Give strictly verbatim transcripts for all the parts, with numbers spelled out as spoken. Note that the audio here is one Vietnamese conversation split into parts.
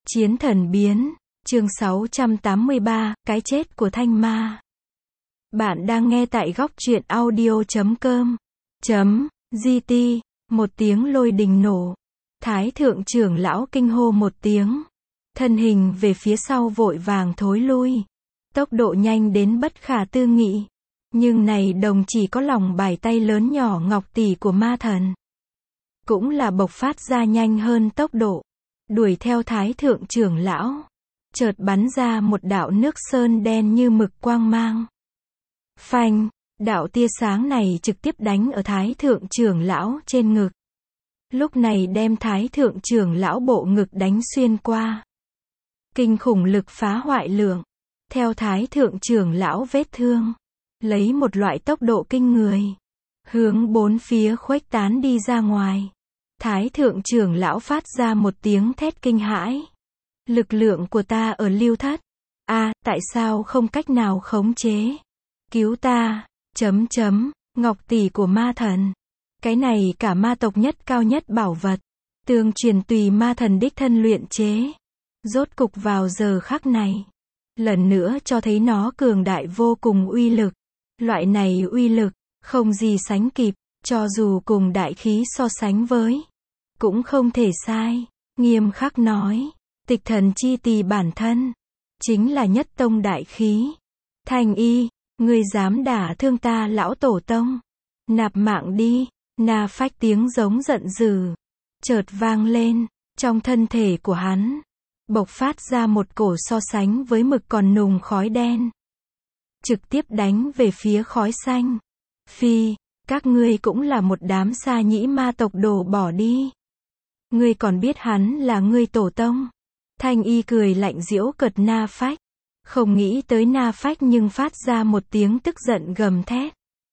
Chiến thần biến, chương sáu trăm tám mươi ba, cái chết của Thanh Ma. Bạn đang nghe tại góc truyện audio chấm com. Chấm, gt, một tiếng lôi đình nổ. Thái thượng trưởng lão kinh hô một tiếng. Thân hình về phía sau vội vàng thối lui. Tốc độ nhanh đến bất khả tư nghị. Nhưng này đồng chỉ có lòng bài tay lớn nhỏ ngọc tỷ của ma thần. Cũng là bộc phát ra nhanh hơn tốc độ. Đuổi theo thái thượng trưởng lão. Chợt bắn ra một đạo nước sơn đen như mực quang mang. Phanh, đạo tia sáng này trực tiếp đánh ở thái thượng trưởng lão trên ngực. Lúc này đem thái thượng trưởng lão bộ ngực đánh xuyên qua. Kinh khủng lực phá hoại lượng. Theo thái thượng trưởng lão vết thương. Lấy một loại tốc độ kinh người. Hướng bốn phía khuếch tán đi ra ngoài. Thái thượng trưởng lão phát ra một tiếng thét kinh hãi. Lực lượng của ta ở Lưu Thất. A, à, tại sao không cách nào khống chế? Cứu ta, chấm chấm, ngọc tỷ của ma thần. Cái này cả ma tộc nhất cao nhất bảo vật. Tương truyền tùy ma thần đích thân luyện chế. Rốt cục vào giờ khắc này. Lần nữa cho thấy nó cường đại vô cùng uy lực. Loại này uy lực, không gì sánh kịp, cho dù cùng đại khí so sánh với. Cũng không thể sai, nghiêm khắc nói. Tịch thần chi tỳ bản thân. Chính là nhất tông đại khí. Thanh y, ngươi dám đả thương ta lão tổ tông. Nạp mạng đi, na phách tiếng giống giận dữ. Chợt vang lên, trong thân thể của hắn. Bộc phát ra một cổ so sánh với mực còn nùng khói đen. Trực tiếp đánh về phía khói xanh. Phi, các ngươi cũng là một đám sa nhĩ ma tộc đồ bỏ đi. Ngươi còn biết hắn là ngươi tổ tông. Thanh y cười lạnh giễu cợt na phách. Không nghĩ tới na phách nhưng phát ra một tiếng tức giận gầm thét.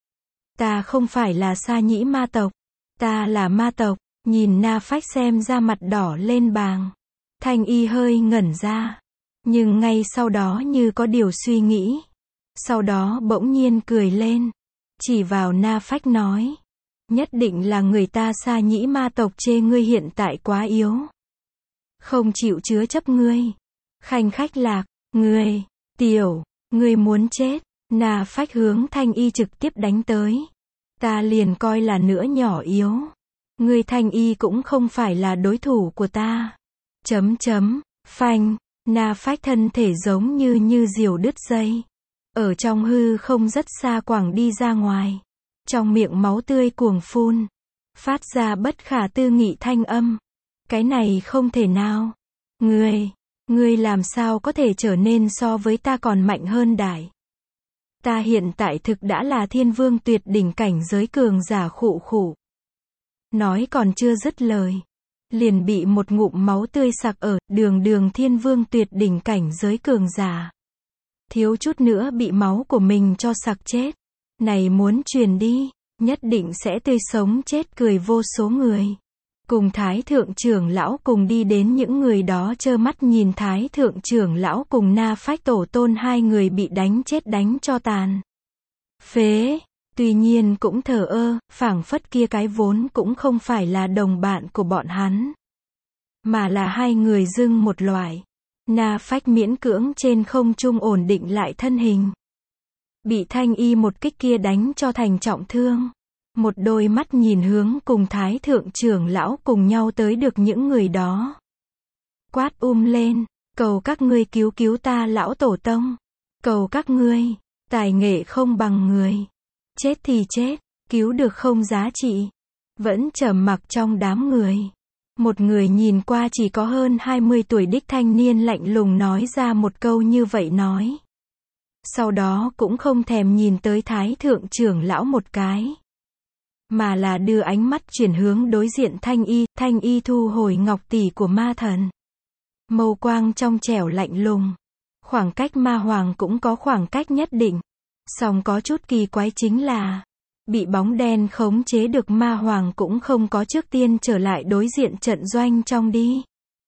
Ta không phải là sa nhĩ ma tộc. Ta là ma tộc. Nhìn na phách xem ra mặt đỏ lên bàng. Thanh y hơi ngẩn ra. Nhưng ngay sau đó như có điều suy nghĩ. Sau đó bỗng nhiên cười lên. Chỉ vào na phách nói. Nhất định là người ta sa nhĩ ma tộc chê ngươi hiện tại quá yếu. Không chịu chứa chấp ngươi. Khanh khách lạc, ngươi, tiểu, ngươi muốn chết. Na phách hướng thanh y trực tiếp đánh tới. Ta liền coi là nữa nhỏ yếu. Ngươi thanh y cũng không phải là đối thủ của ta. Chấm chấm, phanh, na phách thân thể giống như như diều đứt dây. Ở trong hư không rất xa quẳng đi ra ngoài. Trong miệng máu tươi cuồng phun. Phát ra bất khả tư nghị thanh âm. Cái này không thể nào. Ngươi, ngươi làm sao có thể trở nên so với ta còn mạnh hơn đại. Ta hiện tại thực đã là thiên vương tuyệt đỉnh cảnh giới cường giả khụ khụ. Nói còn chưa dứt lời. Liền bị một ngụm máu tươi sặc ở đường đường thiên vương tuyệt đỉnh cảnh giới cường giả. Thiếu chút nữa bị máu của mình cho sặc chết. Này muốn truyền đi, nhất định sẽ tươi sống chết cười vô số người. Cùng thái thượng trưởng lão cùng đi đến những người đó trơ mắt nhìn thái thượng trưởng lão cùng na phách tổ tôn hai người bị đánh chết đánh cho tàn. Phế, tuy nhiên cũng thờ ơ, phảng phất kia cái vốn cũng không phải là đồng bạn của bọn hắn. Mà là hai người dưng một loại. Na phách miễn cưỡng trên không trung ổn định lại thân hình. Bị thanh y một kích kia đánh cho thành trọng thương. Một đôi mắt nhìn hướng cùng thái thượng trưởng lão cùng nhau tới được những người đó. Quát um lên, cầu các ngươi cứu cứu ta lão tổ tông. Cầu các ngươi, tài nghệ không bằng người. Chết thì chết, cứu được không giá trị. Vẫn trầm mặc trong đám người. Một người nhìn qua chỉ có hơn hai mươi tuổi đích thanh niên lạnh lùng nói ra một câu như vậy nói. Sau đó cũng không thèm nhìn tới thái thượng trưởng lão một cái. Mà là đưa ánh mắt chuyển hướng đối diện thanh y, thanh y thu hồi ngọc tỷ của ma thần. Mâu quang trong trẻo lạnh lùng. Khoảng cách ma hoàng cũng có khoảng cách nhất định. Song có chút kỳ quái chính là, bị bóng đen khống chế được ma hoàng cũng không có trước tiên trở lại đối diện trận doanh trong đi.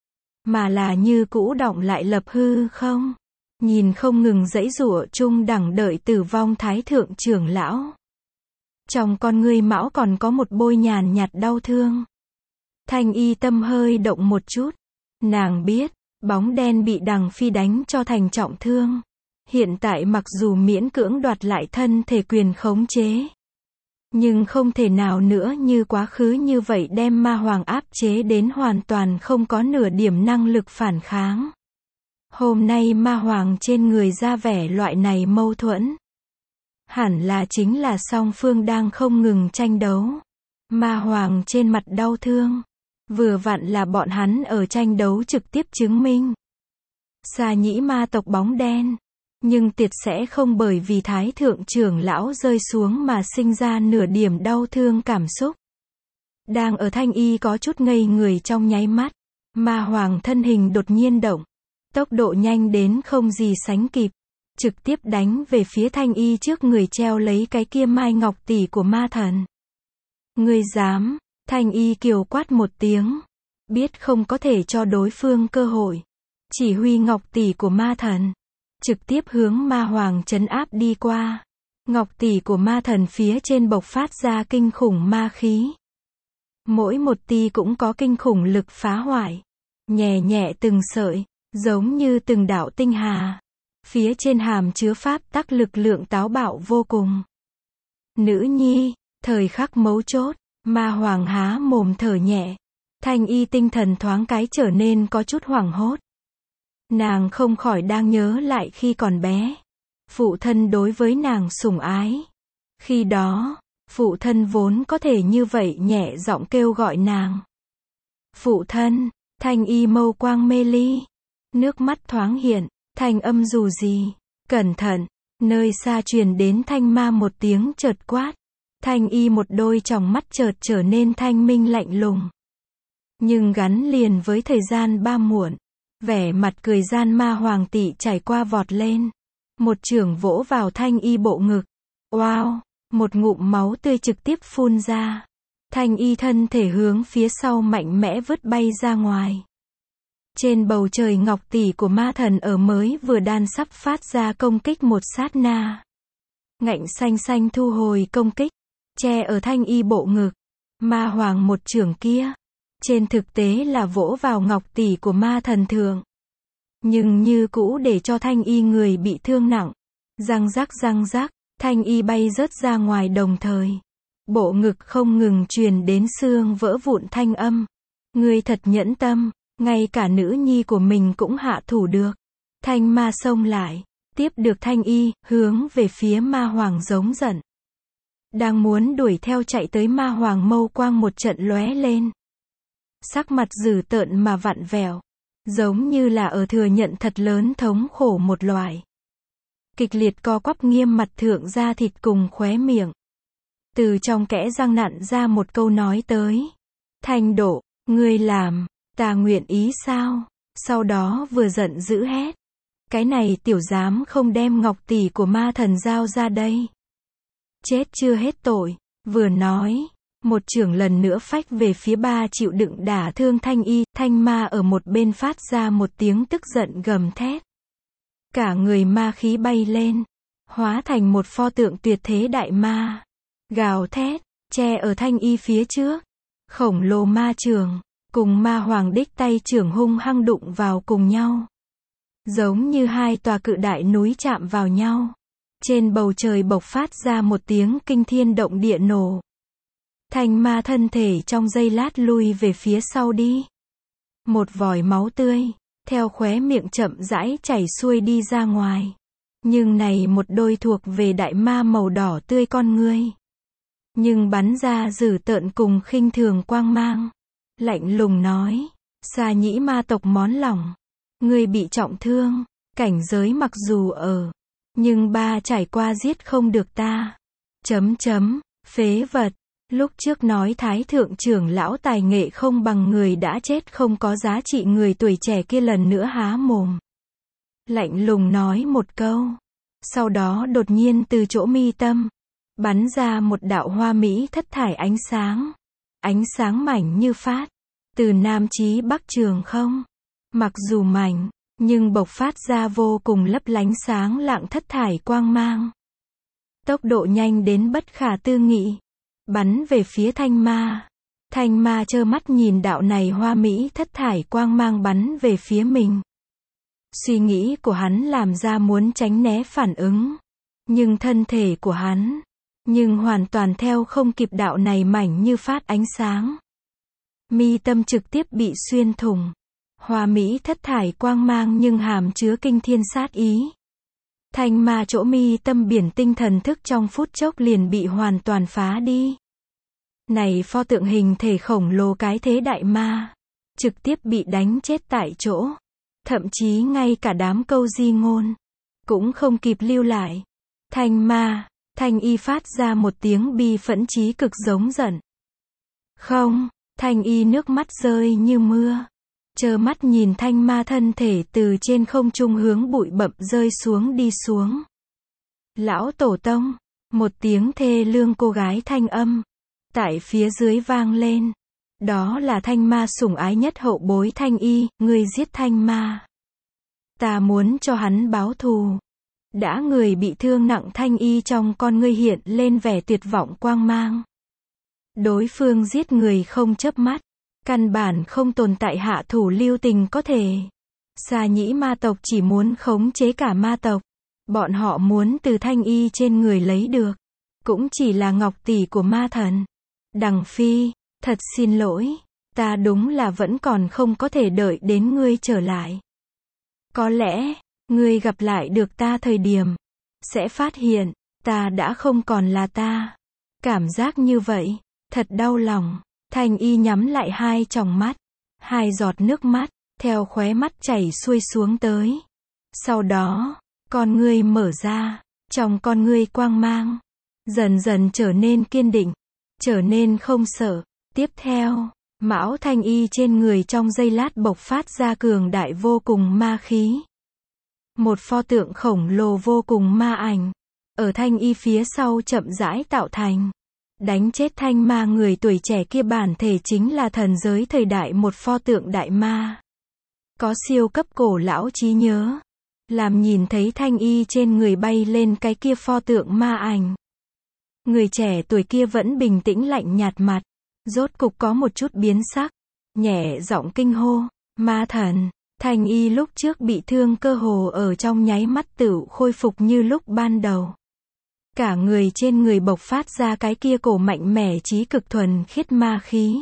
Mà là như cũ động lại lập hư không. Nhìn không ngừng giãy giụa chung đẳng đợi tử vong thái thượng trưởng lão. Trong con ngươi mão còn có một bôi nhàn nhạt đau thương. Thanh y tâm hơi động một chút. Nàng biết, Bóng đen bị Đằng Phi đánh cho thành trọng thương. Hiện tại mặc dù miễn cưỡng đoạt lại thân thể quyền khống chế, nhưng không thể nào nữa như quá khứ như vậy đem ma hoàng áp chế đến hoàn toàn không có nửa điểm năng lực phản kháng. Hôm nay ma hoàng trên người ra vẻ loại này mâu thuẫn. Hẳn là chính là song phương đang không ngừng tranh đấu. Ma hoàng trên mặt đau thương. Vừa vặn là bọn hắn ở tranh đấu trực tiếp chứng minh. Xà nhĩ ma tộc bóng đen. Nhưng tiệt sẽ không bởi vì thái thượng trưởng lão rơi xuống mà sinh ra nửa điểm đau thương cảm xúc. Đang ở Thanh Y có chút ngây người trong nháy mắt. Ma hoàng thân hình đột nhiên động. Tốc độ nhanh đến không gì sánh kịp. Trực tiếp đánh về phía Thanh Y trước người treo lấy cái kia mai ngọc tỷ của ma thần. Ngươi dám, Thanh Y kiều quát một tiếng. Biết không có thể cho đối phương cơ hội. Chỉ huy ngọc tỷ của ma thần. Trực tiếp hướng ma hoàng trấn áp đi qua. Ngọc tỷ của ma thần phía trên bộc phát ra kinh khủng ma khí. Mỗi một tia cũng có kinh khủng lực phá hoại. Nhẹ nhẹ từng sợi, giống như từng đạo tinh hà. Phía trên hàm chứa pháp tắc lực lượng táo bạo vô cùng. Nữ nhi, thời khắc mấu chốt, ma hoàng há mồm thở nhẹ. Thanh Y tinh thần thoáng cái trở nên có chút hoảng hốt. Nàng không khỏi đang nhớ lại khi còn bé. Phụ thân đối với nàng sủng ái. Khi đó, phụ thân vốn có thể như vậy nhẹ giọng kêu gọi nàng. Phụ thân, Thanh Y mâu quang mê ly. Nước mắt thoáng hiện, thanh âm dù gì. Cẩn thận, nơi xa truyền đến thanh ma một tiếng chợt quát. Thanh Y một đôi tròng mắt chợt trở nên thanh minh lạnh lùng. Nhưng gắn liền với thời gian ba muộn. Vẻ mặt cười gian ma hoàng tị chảy qua vọt lên. Một chưởng vỗ vào Thanh Y bộ ngực. Wow! Một ngụm máu tươi trực tiếp phun ra. Thanh Y thân thể hướng phía sau mạnh mẽ vứt bay ra ngoài. Trên bầu trời ngọc tỷ của ma thần ở mới vừa đan sắp phát ra công kích một sát na. Ngạnh xanh xanh thu hồi công kích. Che ở Thanh Y bộ ngực. Ma hoàng một chưởng kia. Trên thực tế là vỗ vào ngọc tỷ của ma thần thượng. Nhưng như cũ để cho Thanh Y người bị thương nặng. Răng rắc răng rắc, Thanh Y bay rớt ra ngoài đồng thời. Bộ ngực không ngừng truyền đến xương vỡ vụn thanh âm. Ngươi thật nhẫn tâm, ngay cả nữ nhi của mình cũng hạ thủ được. Thanh ma xông lại, tiếp được Thanh Y, hướng về phía ma hoàng giống giận. Đang muốn đuổi theo chạy tới ma hoàng mâu quang một trận lóe lên. Sắc mặt dữ tợn mà vặn vẹo, giống như là ở thừa nhận thật lớn thống khổ một loại. Kịch liệt co quắp nghiêm mặt thượng da thịt cùng khóe miệng. Từ trong kẽ răng nặn ra một câu nói tới. Thanh Độ, ngươi làm, ta nguyện ý sao? Sau đó vừa giận dữ hét. Cái này tiểu dám không đem ngọc tỷ của ma thần giao ra đây. Chết chưa hết tội, vừa nói. Một chưởng lần nữa phách về phía ba chịu đựng đả thương Thanh Y, thanh ma ở một bên phát ra một tiếng tức giận gầm thét. Cả người ma khí bay lên, hóa thành một pho tượng tuyệt thế đại ma. Gào thét, che ở Thanh Y phía trước. Khổng lồ ma chưởng, cùng ma hoàng đích tay chưởng hung hăng đụng vào cùng nhau. Giống như hai tòa cự đại núi chạm vào nhau. Trên bầu trời bộc phát ra một tiếng kinh thiên động địa nổ. Thanh ma thân thể trong giây lát lui về phía sau đi. Một vòi máu tươi, theo khóe miệng chậm rãi chảy xuôi đi ra ngoài. Nhưng này một đôi thuộc về đại ma màu đỏ tươi con ngươi. Nhưng bắn ra dữ tợn cùng khinh thường quang mang. Lạnh lùng nói, xà nhĩ ma tộc món lòng. Ngươi bị trọng thương, cảnh giới mặc dù ở. Nhưng ba trải qua giết không được ta. Chấm chấm, phế vật. Lúc trước nói thái thượng trưởng lão tài nghệ không bằng người đã chết không có giá trị người tuổi trẻ kia lần nữa há mồm. Lạnh lùng nói một câu. Sau đó đột nhiên từ chỗ mi tâm. Bắn ra một đạo hoa mỹ thất thải ánh sáng. Ánh sáng mảnh như phát. Từ nam chí bắc trường không. Mặc dù mảnh, nhưng bộc phát ra vô cùng lấp lánh sáng lạng thất thải quang mang. Tốc độ nhanh đến bất khả tư nghị. Bắn về phía thanh ma. Thanh ma trơ mắt nhìn đạo này hoa mỹ thất thải quang mang bắn về phía mình. Suy nghĩ của hắn làm ra muốn tránh né phản ứng. Nhưng thân thể của hắn, nhưng hoàn toàn theo không kịp đạo này mảnh như phát ánh sáng. Mi tâm trực tiếp bị xuyên thủng. Hoa mỹ thất thải quang mang nhưng hàm chứa kinh thiên sát ý. Thanh ma chỗ mi tâm biển tinh thần thức trong phút chốc liền bị hoàn toàn phá đi. Này pho tượng hình thể khổng lồ cái thế đại ma, trực tiếp bị đánh chết tại chỗ. Thậm chí ngay cả đám câu di ngôn, cũng không kịp lưu lại. Thanh ma, Thanh y phát ra một tiếng bi phẫn chí cực giống giận. Không, Thanh y nước mắt rơi như mưa. Trơ mắt nhìn thanh ma thân thể từ trên không trung hướng bụi bặm rơi xuống đi xuống. Lão tổ tông, một tiếng thê lương cô gái thanh âm, tại phía dưới vang lên. Đó là thanh ma sủng ái nhất hậu bối Thanh y, ngươi giết thanh ma. Ta muốn cho hắn báo thù. Đã người bị thương nặng Thanh y trong con ngươi hiện lên vẻ tuyệt vọng quang mang. Đối phương giết người không chớp mắt. Căn bản không tồn tại hạ thủ lưu tình có thể. Xà nhĩ ma tộc chỉ muốn khống chế cả ma tộc. Bọn họ muốn từ Thanh y trên người lấy được. Cũng chỉ là ngọc tỷ của ma thần. Đằng Phi, thật xin lỗi. Ta đúng là vẫn còn không có thể đợi đến ngươi trở lại. Có lẽ, ngươi gặp lại được ta thời điểm, sẽ phát hiện, ta đã không còn là ta. Cảm giác như vậy, thật đau lòng. Thanh y nhắm lại hai tròng mắt. Hai giọt nước mắt, theo khóe mắt chảy xuôi xuống tới. Sau đó, con ngươi mở ra. Trong con ngươi quang mang, dần dần trở nên kiên định. Trở nên không sợ. Tiếp theo, mão thanh y trên người trong giây lát bộc phát ra cường đại vô cùng ma khí. Một pho tượng khổng lồ vô cùng ma ảnh, ở thanh y phía sau chậm rãi tạo thành. Đánh chết thanh ma người tuổi trẻ kia bản thể chính là thần giới thời đại một pho tượng đại ma. Có siêu cấp cổ lão trí nhớ. Làm nhìn thấy thanh y trên người bay lên cái kia pho tượng ma ảnh. Người trẻ tuổi kia vẫn bình tĩnh lạnh nhạt mặt. Rốt cục có một chút biến sắc. Nhẹ giọng kinh hô. Ma thần. Thanh y lúc trước bị thương cơ hồ ở trong nháy mắt tựu khôi phục như lúc ban đầu. Cả người trên người bộc phát ra cái kia cổ mạnh mẽ chí cực thuần khiết ma khí.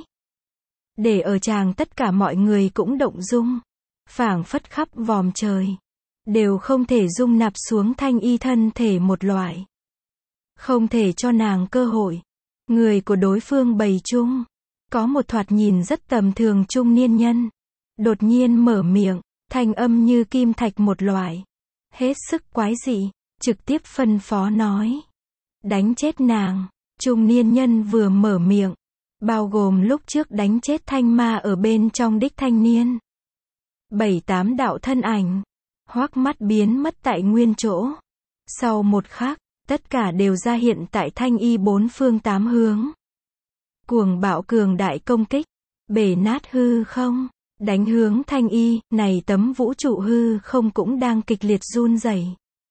Để ở tràng tất cả mọi người cũng động dung. Phảng phất khắp vòm trời. Đều không thể dung nạp xuống thanh y thân thể một loại. Không thể cho nàng cơ hội. Người của đối phương bày chung. Có một thoạt nhìn rất tầm thường trung niên nhân. Đột nhiên mở miệng. Thanh âm như kim thạch một loại. Hết sức quái dị. Trực tiếp phân phó nói. Đánh chết nàng. Trung niên nhân vừa mở miệng. Bao gồm lúc trước đánh chết thanh ma ở bên trong đích thanh niên. Bảy tám đạo thân ảnh. Hoắc mắt biến mất tại nguyên chỗ. Sau một khắc, tất cả đều ra hiện tại thanh y bốn phương tám hướng. Cuồng bạo cường đại công kích. Bể nát hư không. Đánh hướng thanh y, này tấm vũ trụ hư không cũng đang kịch liệt run rẩy.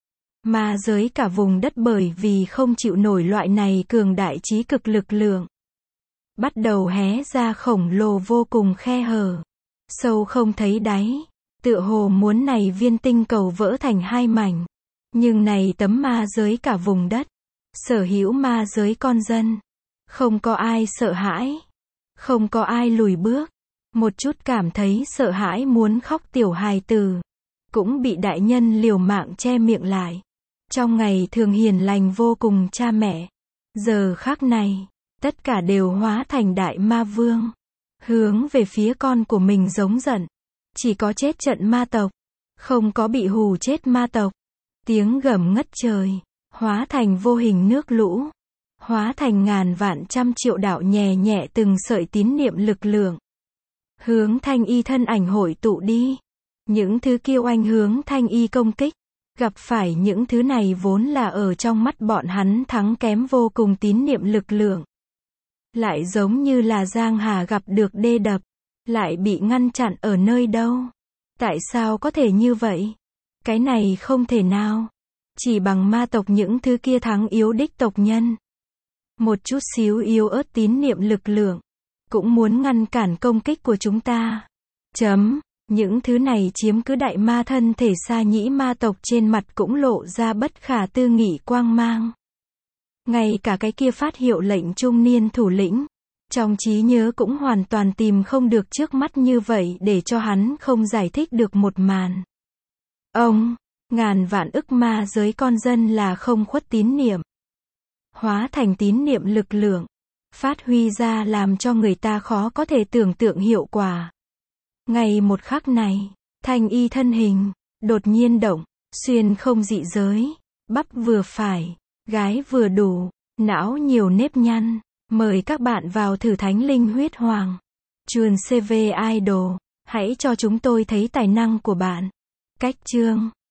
Ma giới cả vùng đất bởi vì không chịu nổi loại này cường đại chí cực lực lượng. Bắt đầu hé ra khổng lồ vô cùng khe hở. Sâu không thấy đáy. Tựa hồ muốn này viên tinh cầu vỡ thành hai mảnh. Nhưng này tấm ma giới cả vùng đất. Sở hữu ma giới con dân. Không có ai sợ hãi. Không có ai lùi bước. Một chút cảm thấy sợ hãi muốn khóc tiểu hài tử. Cũng bị đại nhân liều mạng che miệng lại. Trong ngày thường hiền lành vô cùng cha mẹ. Giờ khắc này, tất cả đều hóa thành đại ma vương. Hướng về phía con của mình giống giận. Chỉ có chết trận ma tộc. Không có bị hù chết ma tộc. Tiếng gầm ngất trời. Hóa thành vô hình nước lũ. Hóa thành ngàn vạn trăm triệu đạo nhẹ nhẹ từng sợi tín niệm lực lượng. Hướng thanh y thân ảnh hội tụ đi. Những thứ kia oanh hướng thanh y công kích. Gặp phải những thứ này vốn là ở trong mắt bọn hắn thắng kém vô cùng tín niệm lực lượng. Lại giống như là giang hà gặp được đê đập. Lại bị ngăn chặn ở nơi đâu. Tại sao có thể như vậy? Cái này không thể nào. Chỉ bằng ma tộc những thứ kia thắng yếu đích tộc nhân. Một chút xíu yếu ớt tín niệm lực lượng. Cũng muốn ngăn cản công kích của chúng ta. Chấm. Những thứ này chiếm cứ đại ma thân thể Sa Nhĩ ma tộc, trên mặt cũng lộ ra bất khả tư nghị quang mang. Ngay cả cái kia phát hiệu lệnh trung niên thủ lĩnh, trong trí nhớ cũng hoàn toàn tìm không được trước mắt như vậy để cho hắn không giải thích được một màn. Ông, ngàn vạn ức ma giới con dân là không khuất tín niệm, hóa thành tín niệm lực lượng, phát huy ra làm cho người ta khó có thể tưởng tượng hiệu quả. Ngay một khắc này, Thanh Y thân hình đột nhiên động, xuyên không dị giới, bắp vừa phải, gái vừa đủ, não nhiều nếp nhăn. Mời các bạn vào thử Thánh Linh Huyết Hoàng. Chuồn xê vê Idol, hãy cho chúng tôi thấy tài năng của bạn. Cách chương